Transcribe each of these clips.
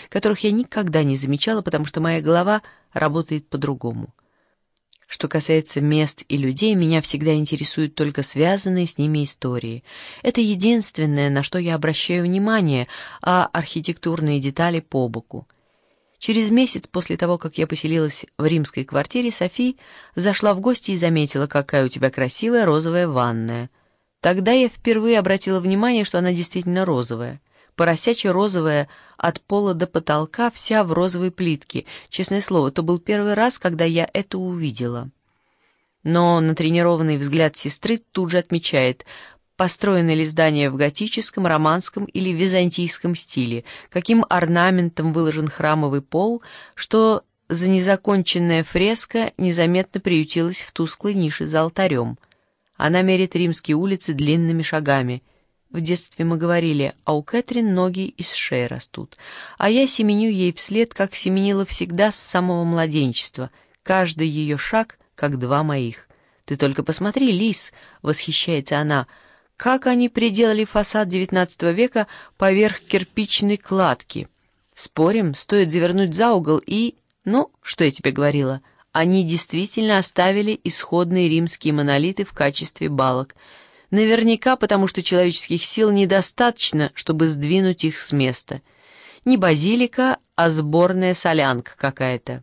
которых я никогда не замечала, потому что моя голова работает по-другому. Что касается мест и людей, меня всегда интересуют только связанные с ними истории. Это единственное, на что я обращаю внимание, а архитектурные детали по боку. Через месяц после того, как я поселилась в римской квартире, Софи зашла в гости и заметила, какая у тебя красивая розовая ванная. Тогда я впервые обратила внимание, что она действительно розовая. Поросячья розовая от пола до потолка, вся в розовой плитке. Честное слово, то был первый раз, когда я это увидела. Но натренированный взгляд сестры тут же отмечает, построено ли здание в готическом, романском или византийском стиле, каким орнаментом выложен храмовый пол, что за незаконченная фреска незаметно приютилась в тусклой нише за алтарем. Она мерит римские улицы длинными шагами. В детстве мы говорили, а у Кэтрин ноги из шеи растут. А я семеню ей вслед, как семенила всегда с самого младенчества. Каждый ее шаг, как два моих. «Ты только посмотри, Лиз!» — восхищается она. «Как они приделали фасад XIX века поверх кирпичной кладки! Спорим, стоит завернуть за угол и... Ну, что я тебе говорила? Они действительно оставили исходные римские монолиты в качестве балок. Наверняка, потому что человеческих сил недостаточно, чтобы сдвинуть их с места. Не базилика, а сборная солянка какая-то».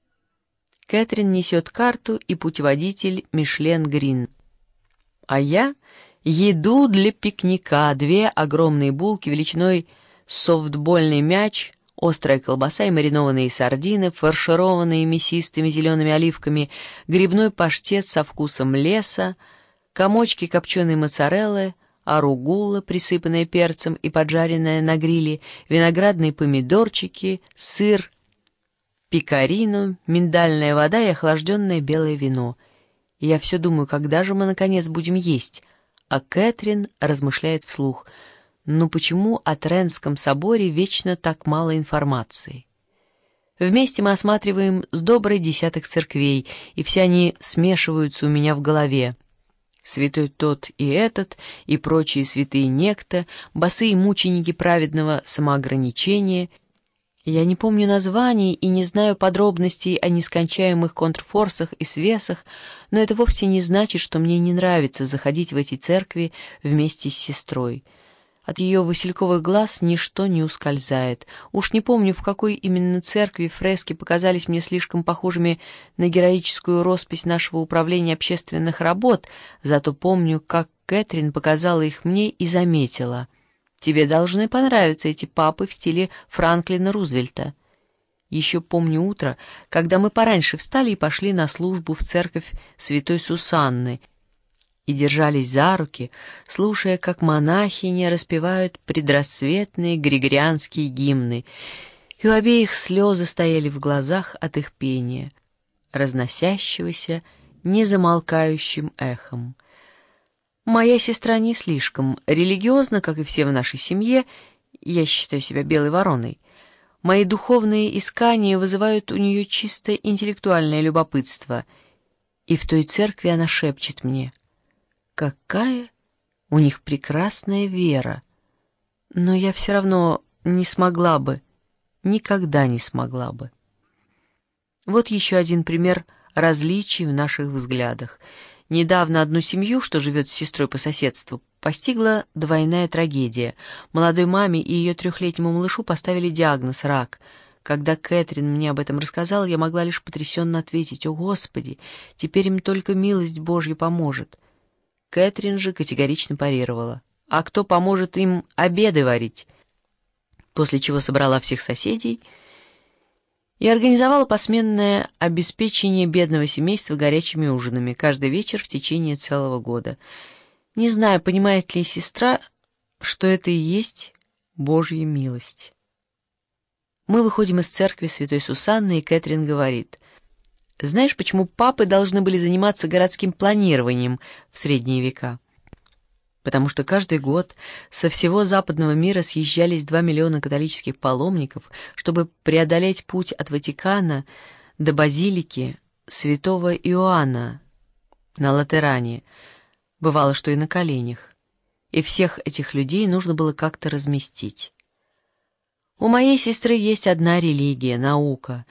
Кэтрин несет карту и путеводитель Мишлен Грин. А я еду для пикника, 2 огромные булки величиной софтбольный мяч, острая колбаса и маринованные сардины, фаршированные мясистыми зелеными оливками, грибной паштет со вкусом леса, комочки копченой моцареллы, аругула, присыпанная перцем и поджаренная на гриле, виноградные помидорчики, сыр, пекарино, миндальная вода и охлажденное белое вино. И я все думаю, когда же мы, наконец, будем есть? А Кэтрин размышляет вслух. Ну почему о Трентском соборе вечно так мало информации? Вместе мы осматриваем с добрый десяток церквей, и все они смешиваются у меня в голове. Святой тот и этот, и прочие святые некто, босые мученики праведного самоограничения. Я не помню названий и не знаю подробностей о нескончаемых контрфорсах и свесах, но это вовсе не значит, что мне не нравится заходить в эти церкви вместе с сестрой. От ее васильковых глаз ничто не ускользает. Уж не помню, в какой именно церкви фрески показались мне слишком похожими на героическую роспись нашего управления общественных работ, зато помню, как Кэтрин показала их мне и заметила. «Тебе должны понравиться эти папы в стиле Франклина Рузвельта». Еще помню утро, когда мы пораньше встали и пошли на службу в церковь Святой Сусанны, и держались за руки, слушая, как монахини распевают предрассветные григорианские гимны, и у обеих слезы стояли в глазах от их пения, разносящегося незамолкающим эхом. Моя сестра не слишком религиозна, как и все в нашей семье, я считаю себя белой вороной. Мои духовные искания вызывают у нее чисто интеллектуальное любопытство, и в той церкви она шепчет мне: какая у них прекрасная вера. Но я все равно не смогла бы, никогда не смогла бы. Вот еще один пример различий в наших взглядах. Недавно одну семью, что живет с сестрой по соседству, постигла двойная трагедия. Молодой маме и ее 3-летнему малышу поставили диагноз — рак. Когда Кэтрин мне об этом рассказала, я могла лишь потрясенно ответить: «О, Господи, теперь им только милость Божья поможет». Кэтрин же категорично парировала: «А кто поможет им обеды варить?» После чего собрала всех соседей и организовала посменное обеспечение бедного семейства горячими ужинами каждый вечер в течение целого года. Не знаю, понимает ли сестра, что это и есть Божья милость. Мы выходим из церкви Святой Сусанны, и Кэтрин говорит: «Знаешь, почему папы должны были заниматься городским планированием в средние века? Потому что каждый год со всего западного мира съезжались 2 миллиона католических паломников, чтобы преодолеть путь от Ватикана до базилики святого Иоанна на Латеране, бывало, что и на коленях, и всех этих людей нужно было как-то разместить. У моей сестры есть одна религия — наука.